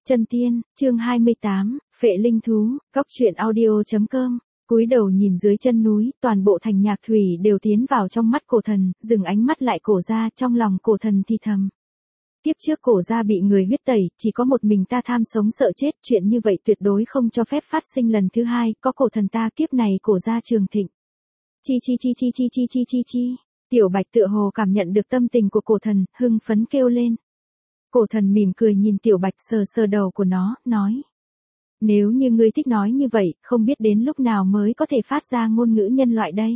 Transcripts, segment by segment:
Chân tiên, chương 28, Phệ linh thú, Cóc truyện audio.com. Cúi đầu nhìn dưới chân núi, toàn bộ thành nhạc thủy đều tiến vào trong mắt cổ thần, dừng ánh mắt lại cổ ra, trong lòng cổ thần thì thầm. Kiếp trước cổ ra bị người huyết tẩy, chỉ có một mình ta tham sống sợ chết, chuyện như vậy tuyệt đối không cho phép phát sinh lần thứ hai, có cổ thần ta kiếp này cổ ra trường thịnh. Chi. Tiểu Bạch tựa hồ cảm nhận được tâm tình của cổ thần, hưng phấn kêu lên. Cổ thần mỉm cười nhìn Tiểu Bạch sờ sờ đầu của nó, nói. Nếu như ngươi thích nói như vậy, không biết đến lúc nào mới có thể phát ra ngôn ngữ nhân loại đây.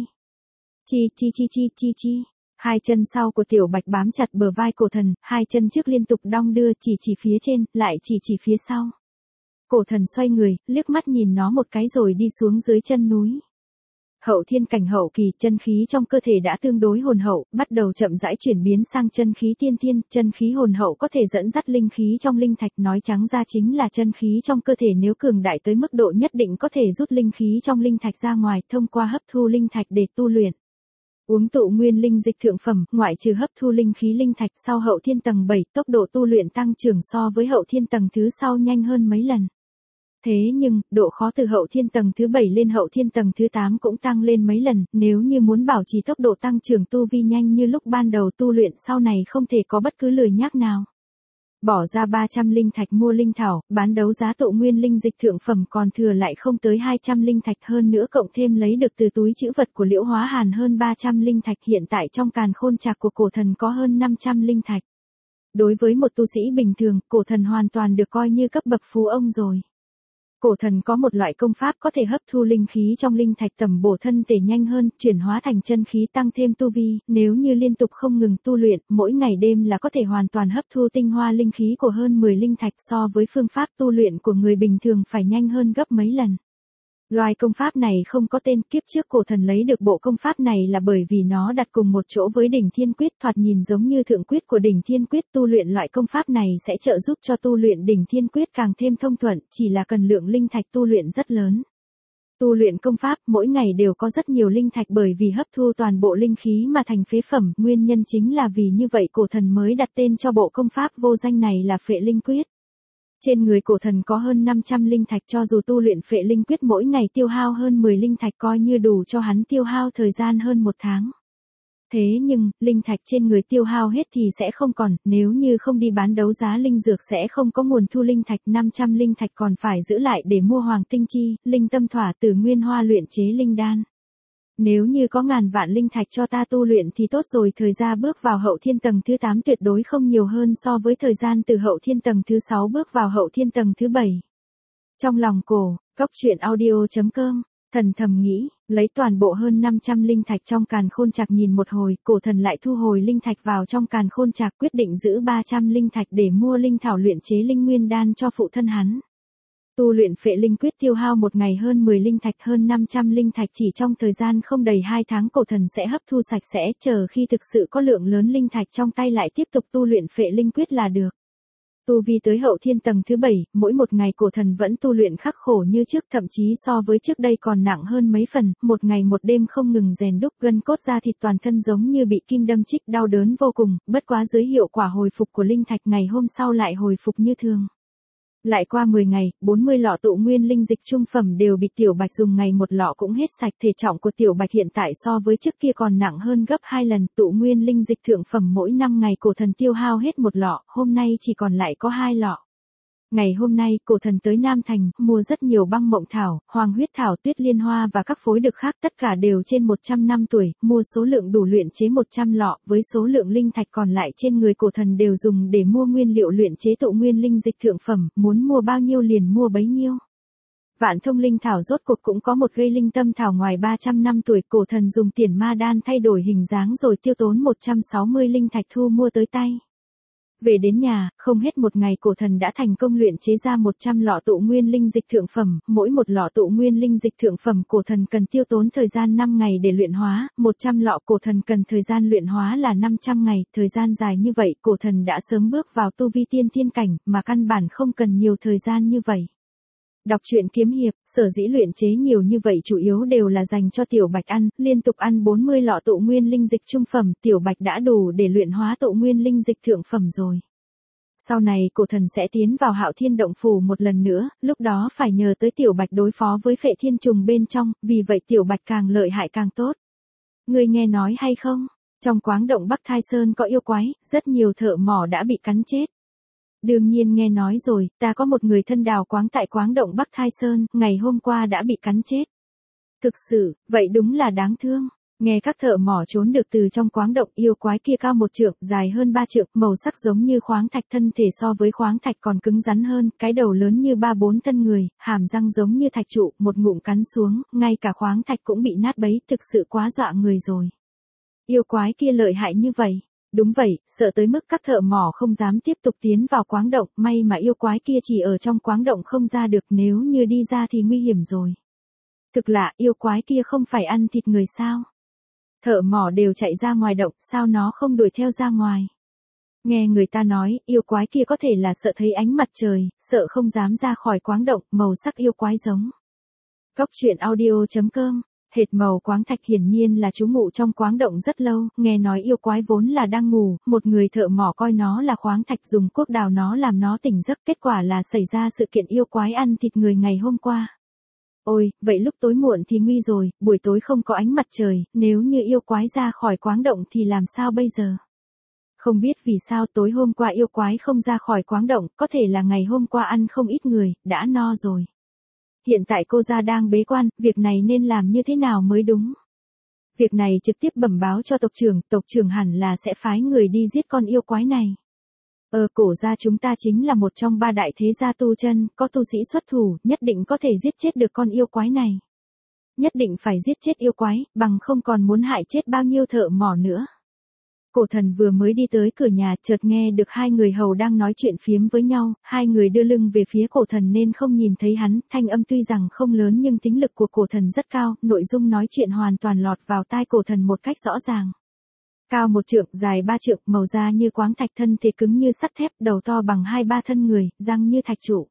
Chi. Hai chân sau của Tiểu Bạch bám chặt bờ vai cổ thần, hai chân trước liên tục đong đưa chỉ phía trên, lại chỉ phía sau. Cổ thần xoay người, liếc mắt nhìn nó một cái rồi đi xuống dưới chân núi. Hậu thiên cảnh hậu kỳ, chân khí trong cơ thể đã tương đối hồn hậu, bắt đầu chậm rãi chuyển biến sang chân khí tiên thiên, chân khí hồn hậu có thể dẫn dắt linh khí trong linh thạch, nói trắng ra chính là chân khí trong cơ thể nếu cường đại tới mức độ nhất định có thể rút linh khí trong linh thạch ra ngoài, thông qua hấp thu linh thạch để tu luyện. Uống tụ nguyên linh dịch thượng phẩm, ngoại trừ hấp thu linh khí linh thạch sau hậu thiên tầng 7, tốc độ tu luyện tăng trưởng so với hậu thiên tầng thứ sau nhanh hơn mấy lần. Thế nhưng, độ khó từ hậu thiên tầng thứ 7 lên hậu thiên tầng thứ 8 cũng tăng lên mấy lần, nếu như muốn bảo trì tốc độ tăng trưởng tu vi nhanh như lúc ban đầu tu luyện sau này không thể có bất cứ lười nhác nào. Bỏ ra 300 linh thạch mua linh thảo, bán đấu giá tụ nguyên linh dịch thượng phẩm còn thừa lại không tới 200 linh thạch, hơn nữa cộng thêm lấy được từ túi trữ vật của Liễu Hóa Hàn hơn 300 linh thạch, hiện tại trong càn khôn trạc của cổ thần có hơn 500 linh thạch. Đối với một tu sĩ bình thường, cổ thần hoàn toàn được coi như cấp bậc phú ông rồi. Cổ thần có một loại công pháp có thể hấp thu linh khí trong linh thạch tầm bổ thân thể nhanh hơn, chuyển hóa thành chân khí tăng thêm tu vi, nếu như liên tục không ngừng tu luyện, mỗi ngày đêm là có thể hoàn toàn hấp thu tinh hoa linh khí của hơn 10 linh thạch, so với phương pháp tu luyện của người bình thường phải nhanh hơn gấp mấy lần. Loài công pháp này không có tên, kiếp trước cổ thần lấy được bộ công pháp này là bởi vì nó đặt cùng một chỗ với đỉnh thiên quyết, thoạt nhìn giống như thượng quyết của đỉnh thiên quyết, tu luyện loại công pháp này sẽ trợ giúp cho tu luyện đỉnh thiên quyết càng thêm thông thuận, chỉ là cần lượng linh thạch tu luyện rất lớn. Tu luyện công pháp mỗi ngày đều có rất nhiều linh thạch bởi vì hấp thu toàn bộ linh khí mà thành phế phẩm, nguyên nhân chính là vì như vậy cổ thần mới đặt tên cho bộ công pháp vô danh này là Phệ Linh Quyết. Trên người cổ thần có hơn 500 linh thạch, cho dù tu luyện Phệ Linh Quyết mỗi ngày tiêu hao hơn 10 linh thạch coi như đủ cho hắn tiêu hao thời gian hơn 1 tháng. Thế nhưng, linh thạch trên người tiêu hao hết thì sẽ không còn, nếu như không đi bán đấu giá linh dược sẽ không có nguồn thu linh thạch, 500 linh thạch còn phải giữ lại để mua hoàng tinh chi, linh tâm thỏa từ nguyên hoa luyện chế linh đan. Nếu như có ngàn vạn linh thạch cho ta tu luyện thì tốt rồi, thời gian bước vào hậu thiên tầng thứ 8 tuyệt đối không nhiều hơn so với thời gian từ hậu thiên tầng thứ 6 bước vào hậu thiên tầng thứ 7. Trong lòng Cóc truyện audio.com, thần thầm nghĩ, lấy toàn bộ hơn 500 linh thạch trong càn khôn trạc nhìn một hồi, cổ thần lại thu hồi linh thạch vào trong càn khôn trạc, quyết định giữ 300 linh thạch để mua linh thảo luyện chế linh nguyên đan cho phụ thân hắn. Tu luyện Phệ Linh Quyết tiêu hao một ngày hơn 10 linh thạch, hơn 500 linh thạch chỉ trong thời gian không đầy 2 tháng cổ thần sẽ hấp thu sạch sẽ, chờ khi thực sự có lượng lớn linh thạch trong tay lại tiếp tục tu luyện Phệ Linh Quyết là được. Tu vi tới hậu thiên tầng thứ 7, mỗi một ngày cổ thần vẫn tu luyện khắc khổ như trước, thậm chí so với trước đây còn nặng hơn mấy phần, một ngày một đêm không ngừng rèn đúc, gân cốt da thịt toàn thân giống như bị kim đâm chích, đau đớn vô cùng, bất quá dưới hiệu quả hồi phục của linh thạch ngày hôm sau lại hồi phục như thường. Lại qua 10 ngày, 40 lọ tụ nguyên linh dịch trung phẩm đều bị Tiểu Bạch dùng, ngày một lọ cũng hết sạch, thể trọng của Tiểu Bạch hiện tại so với trước kia còn nặng hơn gấp 2 lần, tụ nguyên linh dịch thượng phẩm mỗi 5 ngày cổ thần tiêu hao hết một lọ, hôm nay chỉ còn lại có 2 lọ. Ngày hôm nay, cổ thần tới Nam Thành, mua rất nhiều băng mộng thảo, hoàng huyết thảo, tuyết liên hoa và các phối dược khác, tất cả đều trên 100 năm tuổi, mua số lượng đủ luyện chế 100 lọ, với số lượng linh thạch còn lại trên người cổ thần đều dùng để mua nguyên liệu luyện chế tụ nguyên linh dịch thượng phẩm, muốn mua bao nhiêu liền mua bấy nhiêu. Vạn thông linh thảo rốt cuộc cũng có một gây linh tâm thảo ngoài 300 năm tuổi, cổ thần dùng tiền ma đan thay đổi hình dáng rồi tiêu tốn 160 linh thạch thu mua tới tay. Về đến nhà, không hết một ngày cổ thần đã thành công luyện chế ra 100 lọ tụ nguyên linh dịch thượng phẩm, mỗi một lọ tụ nguyên linh dịch thượng phẩm cổ thần cần tiêu tốn thời gian 5 ngày để luyện hóa, 100 lọ cổ thần cần thời gian luyện hóa là 500 ngày, thời gian dài như vậy cổ thần đã sớm bước vào tu vi tiên thiên cảnh, mà căn bản không cần nhiều thời gian như vậy. Đọc truyện kiếm hiệp, sở dĩ luyện chế nhiều như vậy chủ yếu đều là dành cho Tiểu Bạch ăn, liên tục ăn 40 lọ tụ nguyên linh dịch trung phẩm, Tiểu Bạch đã đủ để luyện hóa tụ nguyên linh dịch thượng phẩm rồi. Sau này cổ thần sẽ tiến vào Hạo Thiên Động Phủ một lần nữa, lúc đó phải nhờ tới Tiểu Bạch đối phó với Phệ Thiên Trùng bên trong, vì vậy Tiểu Bạch càng lợi hại càng tốt. Ngươi nghe nói hay không? Trong quáng động Bắc Thai Sơn có yêu quái, rất nhiều thợ mỏ đã bị cắn chết. Đương nhiên nghe nói rồi, ta có một người thân đào quáng tại quáng động Bắc Thai Sơn, ngày hôm qua đã bị cắn chết. Thực sự, vậy đúng là đáng thương. Nghe các thợ mỏ trốn được từ trong quáng động, yêu quái kia cao 1 trượng, dài hơn 3 trượng, màu sắc giống như khoáng thạch, thân thể so với khoáng thạch còn cứng rắn hơn, cái đầu lớn như 3-4 thân người, hàm răng giống như thạch trụ, một ngụm cắn xuống, ngay cả khoáng thạch cũng bị nát bấy, thực sự quá dọa người rồi. Yêu quái kia lợi hại như vậy. Đúng vậy, sợ tới mức các thợ mỏ không dám tiếp tục tiến vào quáng động, may mà yêu quái kia chỉ ở trong quáng động không ra được, nếu như đi ra thì nguy hiểm rồi. Thực lạ, yêu quái kia không phải ăn thịt người sao? Thợ mỏ đều chạy ra ngoài động, sao nó không đuổi theo ra ngoài? Nghe người ta nói, yêu quái kia có thể là sợ thấy ánh mặt trời, sợ không dám ra khỏi quáng động, màu sắc yêu quái giống. Cốc truyện audio.com. Hệt màu quáng thạch hiển nhiên là trú ngụ trong quáng động rất lâu, nghe nói yêu quái vốn là đang ngủ, một người thợ mỏ coi nó là khoáng thạch dùng cuốc đào nó làm nó tỉnh giấc, kết quả là xảy ra sự kiện yêu quái ăn thịt người ngày hôm qua. Ôi, vậy lúc tối muộn thì nguy rồi, buổi tối không có ánh mặt trời, nếu như yêu quái ra khỏi quáng động thì làm sao bây giờ? Không biết vì sao tối hôm qua yêu quái không ra khỏi quáng động, có thể là ngày hôm qua ăn không ít người, đã no rồi. Hiện tại cô gia đang bế quan, việc này nên làm như thế nào mới đúng? Việc này trực tiếp bẩm báo cho tộc trưởng hẳn là sẽ phái người đi giết con yêu quái này. Cổ gia chúng ta chính là một trong 3 đại thế gia tu chân, có tu sĩ xuất thủ, nhất định có thể giết chết được con yêu quái này. Nhất định phải giết chết yêu quái, bằng không còn muốn hại chết bao nhiêu thợ mỏ nữa. Cổ thần vừa mới đi tới cửa nhà, chợt nghe được 2 người hầu đang nói chuyện phiếm với nhau, 2 người đưa lưng về phía cổ thần nên không nhìn thấy hắn, thanh âm tuy rằng không lớn nhưng tính lực của cổ thần rất cao, nội dung nói chuyện hoàn toàn lọt vào tai cổ thần một cách rõ ràng. Cao 1 trượng, dài 3 trượng, màu da như quáng thạch, thân thể cứng như sắt thép, đầu to bằng 2-3 thân người, răng như thạch trụ.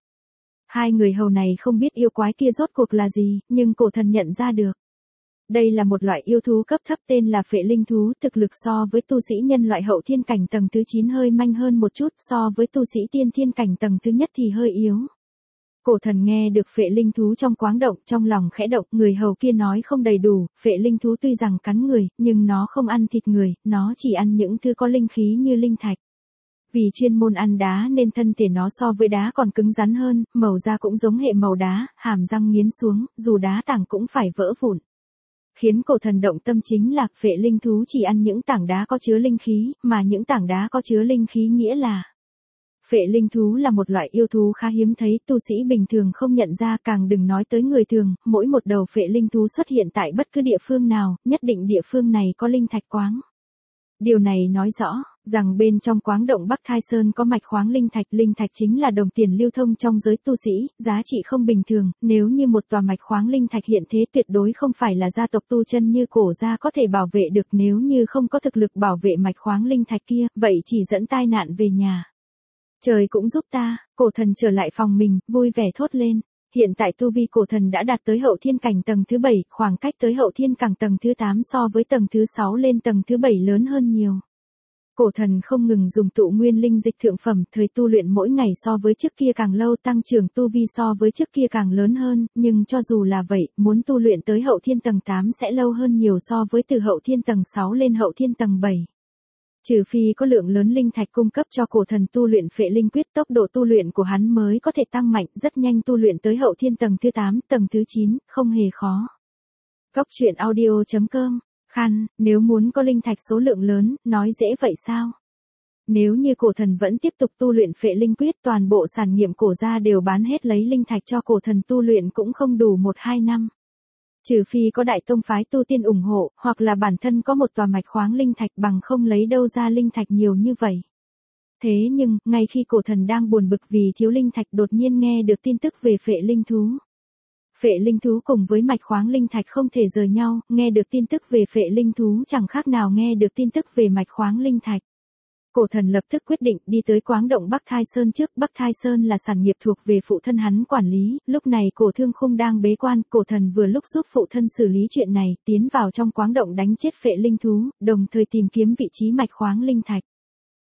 2 người hầu này không biết yêu quái kia rốt cuộc là gì, nhưng cổ thần nhận ra được. Đây là một loại yêu thú cấp thấp tên là phệ linh thú, thực lực so với tu sĩ nhân loại hậu thiên cảnh tầng thứ 9 hơi manh hơn một chút, so với tu sĩ tiên thiên cảnh tầng thứ nhất thì hơi yếu. Cổ thần nghe được phệ linh thú trong quáng động, trong lòng khẽ động, người hầu kia nói không đầy đủ, phệ linh thú tuy rằng cắn người, nhưng nó không ăn thịt người, nó chỉ ăn những thứ có linh khí như linh thạch. Vì chuyên môn ăn đá nên thân thể nó so với đá còn cứng rắn hơn, màu da cũng giống hệ màu đá, hàm răng nghiến xuống, dù đá tảng cũng phải vỡ vụn. Khiến cổ thần động tâm chính là phệ linh thú chỉ ăn những tảng đá có chứa linh khí, mà những tảng đá có chứa linh khí nghĩa là phệ linh thú là một loại yêu thú khá hiếm thấy, tu sĩ bình thường không nhận ra, càng đừng nói tới người thường, mỗi một đầu phệ linh thú xuất hiện tại bất cứ địa phương nào, nhất định địa phương này có linh thạch quáng. Điều này nói rõ rằng bên trong quáng động Bắc Thai Sơn có mạch khoáng linh thạch chính là đồng tiền lưu thông trong giới tu sĩ, giá trị không bình thường, nếu như một tòa mạch khoáng linh thạch hiện thế tuyệt đối không phải là gia tộc tu chân như cổ gia có thể bảo vệ được, nếu như không có thực lực bảo vệ mạch khoáng linh thạch kia, vậy chỉ dẫn tai nạn về nhà. Trời cũng giúp ta, cổ thần trở lại phòng mình, vui vẻ thốt lên. Hiện tại tu vi cổ thần đã đạt tới hậu thiên cảnh tầng thứ 7, khoảng cách tới hậu thiên cảnh tầng thứ 8 so với tầng thứ 6 lên tầng thứ 7 lớn hơn nhiều. Cổ thần không ngừng dùng tụ nguyên linh dịch thượng phẩm, thời tu luyện mỗi ngày so với trước kia càng lâu, tăng trưởng tu vi so với trước kia càng lớn hơn, nhưng cho dù là vậy, muốn tu luyện tới hậu thiên tầng 8 sẽ lâu hơn nhiều so với từ hậu thiên tầng 6 lên hậu thiên tầng 7. Trừ phi có lượng lớn linh thạch cung cấp cho cổ thần tu luyện phệ linh quyết, tốc độ tu luyện của hắn mới có thể tăng mạnh, rất nhanh tu luyện tới hậu thiên tầng thứ 8, tầng thứ 9, không hề khó. Cốc truyện audio.com. Nếu muốn có linh thạch số lượng lớn, nói dễ vậy sao? Nếu như cổ thần vẫn tiếp tục tu luyện phệ linh quyết, toàn bộ sản nghiệp cổ gia đều bán hết lấy linh thạch cho cổ thần tu luyện cũng không đủ 1-2 năm. Trừ phi có đại tông phái tu tiên ủng hộ, hoặc là bản thân có một tòa mạch khoáng linh thạch, bằng không lấy đâu ra linh thạch nhiều như vậy. Thế nhưng, ngay khi cổ thần đang buồn bực vì thiếu linh thạch, đột nhiên nghe được tin tức về phệ linh thú. Phệ linh thú cùng với mạch khoáng linh thạch không thể rời nhau, nghe được tin tức về phệ linh thú chẳng khác nào nghe được tin tức về mạch khoáng linh thạch. Cổ thần lập tức quyết định đi tới quáng động Bắc Thai Sơn trước. Bắc Thai Sơn là sản nghiệp thuộc về phụ thân hắn quản lý, lúc này Cổ Thương Khung đang bế quan, cổ thần vừa lúc giúp phụ thân xử lý chuyện này, tiến vào trong quáng động đánh chết phệ linh thú, đồng thời tìm kiếm vị trí mạch khoáng linh thạch.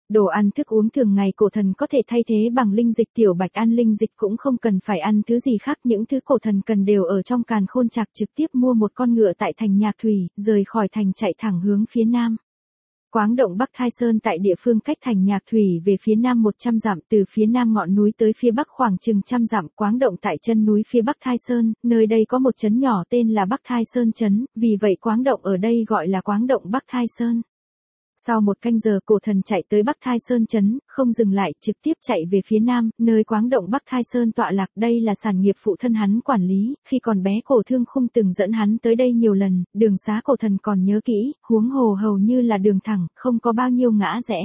Đồ ăn thức uống thường ngày cổ thần có thể thay thế bằng linh dịch, Tiểu Bạch ăn linh dịch cũng không cần phải ăn thứ gì khác, những thứ cổ thần cần đều ở trong Càn Khôn Trạc, trực tiếp mua một con ngựa tại thành Nhạc Thủy, rời khỏi thành chạy thẳng hướng phía nam. Quáng động Bắc Thai Sơn tại địa phương cách thành Nhạc Thủy về phía nam 100 dặm, từ phía nam ngọn núi tới phía bắc khoảng chừng 100 dặm, quáng động tại chân núi phía Bắc Thai Sơn, nơi đây có một trấn nhỏ tên là Bắc Thai Sơn trấn, vì vậy quáng động ở đây gọi là quáng động Bắc Thai Sơn. Sau một canh giờ cổ thần chạy tới Bắc Thai Sơn trấn, không dừng lại, trực tiếp chạy về phía nam, nơi quáng động Bắc Thai Sơn tọa lạc, đây là sản nghiệp phụ thân hắn quản lý, khi còn bé Cổ Thương Khung từng dẫn hắn tới đây nhiều lần, đường xá cổ thần còn nhớ kỹ, huống hồ hầu như là đường thẳng, không có bao nhiêu ngã rẽ.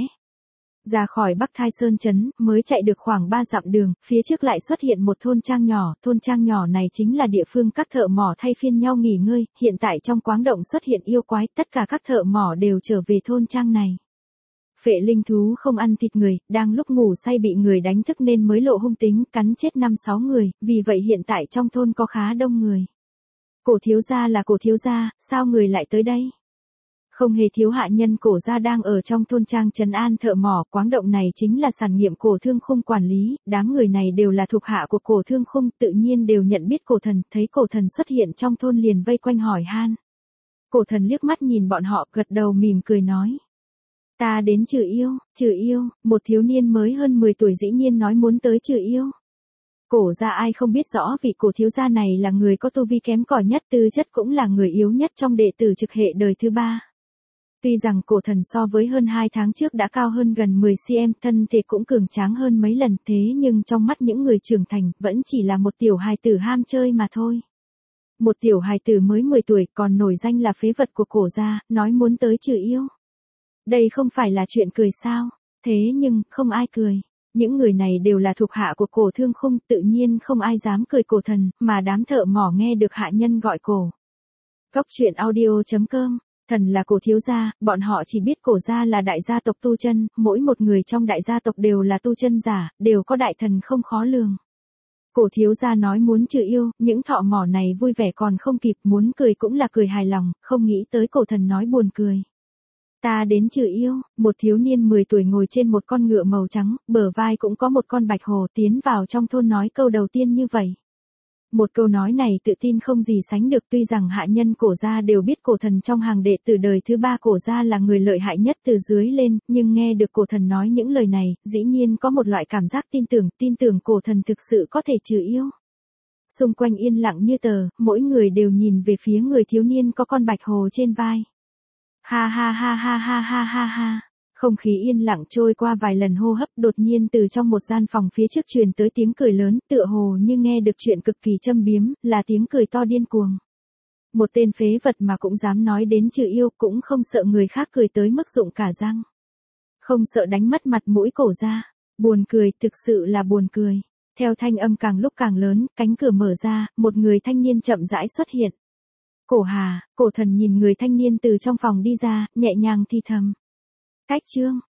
Ra khỏi Bắc Thai Sơn trấn, mới chạy được khoảng 3 dặm đường, phía trước lại xuất hiện một thôn trang nhỏ này chính là địa phương các thợ mỏ thay phiên nhau nghỉ ngơi, hiện tại trong quáng động xuất hiện yêu quái, tất cả các thợ mỏ đều trở về thôn trang này. Phệ linh thú không ăn thịt người, đang lúc ngủ say bị người đánh thức nên mới lộ hung tính, cắn chết 5-6 người, vì vậy hiện tại trong thôn có khá đông người. Cổ thiếu gia là Cổ thiếu gia, sao người lại tới đây? Không hề thiếu hạ nhân Cổ gia đang ở trong thôn trang trấn an thợ mỏ, quáng động này chính là sản nghiệp Cổ Thương Khung quản lý, đám người này đều là thuộc hạ của Cổ Thương Khung, tự nhiên đều nhận biết cổ thần, thấy cổ thần xuất hiện trong thôn liền vây quanh hỏi han. Cổ thần liếc mắt nhìn bọn họ, gật đầu mỉm cười nói. Ta đến trừ yêu, một thiếu niên mới hơn 10 tuổi dĩ nhiên nói muốn tới trừ yêu. Cổ gia ai không biết rõ vị Cổ thiếu gia này là người có tu vi kém cỏi nhất, tư chất cũng là người yếu nhất trong đệ tử trực hệ đời thứ 3. Tuy rằng cổ thần so với hơn 2 tháng trước đã cao hơn gần 10 cm, thân thể cũng cường tráng hơn mấy lần, thế nhưng trong mắt những người trưởng thành, vẫn chỉ là một tiểu hài tử ham chơi mà thôi. Một tiểu hài tử mới 10 tuổi còn nổi danh là phế vật của Cổ gia, nói muốn tới trừ yêu. Đây không phải là chuyện cười sao? Thế nhưng, không ai cười. Những người này đều là thuộc hạ của Cổ Thương Khung, tự nhiên không ai dám cười cổ thần, mà đám thợ mỏ nghe được hạ nhân gọi cổ. Góc truyện audio.com. Thần là Cổ thiếu gia, bọn họ chỉ biết Cổ gia là đại gia tộc tu chân, mỗi một người trong đại gia tộc đều là tu chân giả, đều có đại thần không khó lường. Cổ thiếu gia nói muốn trừ yêu, những thợ mỏ này vui vẻ còn không kịp, muốn cười cũng là cười hài lòng, không nghĩ tới cổ thần nói buồn cười. Ta đến trừ yêu, một thiếu niên 10 tuổi ngồi trên một con ngựa màu trắng, bờ vai cũng có một con bạch hồ, tiến vào trong thôn nói câu đầu tiên như vậy. Một câu nói này tự tin không gì sánh được, tuy rằng hạ nhân Cổ gia đều biết cổ thần trong hàng đệ tử đời thứ 3 Cổ gia là người lợi hại nhất từ dưới lên, nhưng nghe được cổ thần nói những lời này, dĩ nhiên có một loại cảm giác tin tưởng cổ thần thực sự có thể trừ yêu. Xung quanh yên lặng như tờ, mỗi người đều nhìn về phía người thiếu niên có con bạch hồ trên vai. Ha ha ha ha ha ha ha ha. Không khí yên lặng trôi qua vài lần hô hấp, đột nhiên từ trong một gian phòng phía trước truyền tới tiếng cười lớn, tựa hồ như nghe được chuyện cực kỳ châm biếm, là tiếng cười to điên cuồng. Một tên phế vật mà cũng dám nói đến trừ yêu, cũng không sợ người khác cười tới mức rụng cả răng. Không sợ đánh mất mặt mũi Cổ gia. Buồn cười, thực sự là buồn cười. Theo thanh âm càng lúc càng lớn, cánh cửa mở ra, một người thanh niên chậm rãi xuất hiện. Cổ Hà, cổ thần nhìn người thanh niên từ trong phòng đi ra, nhẹ nhàng thì thầm. Cách chương.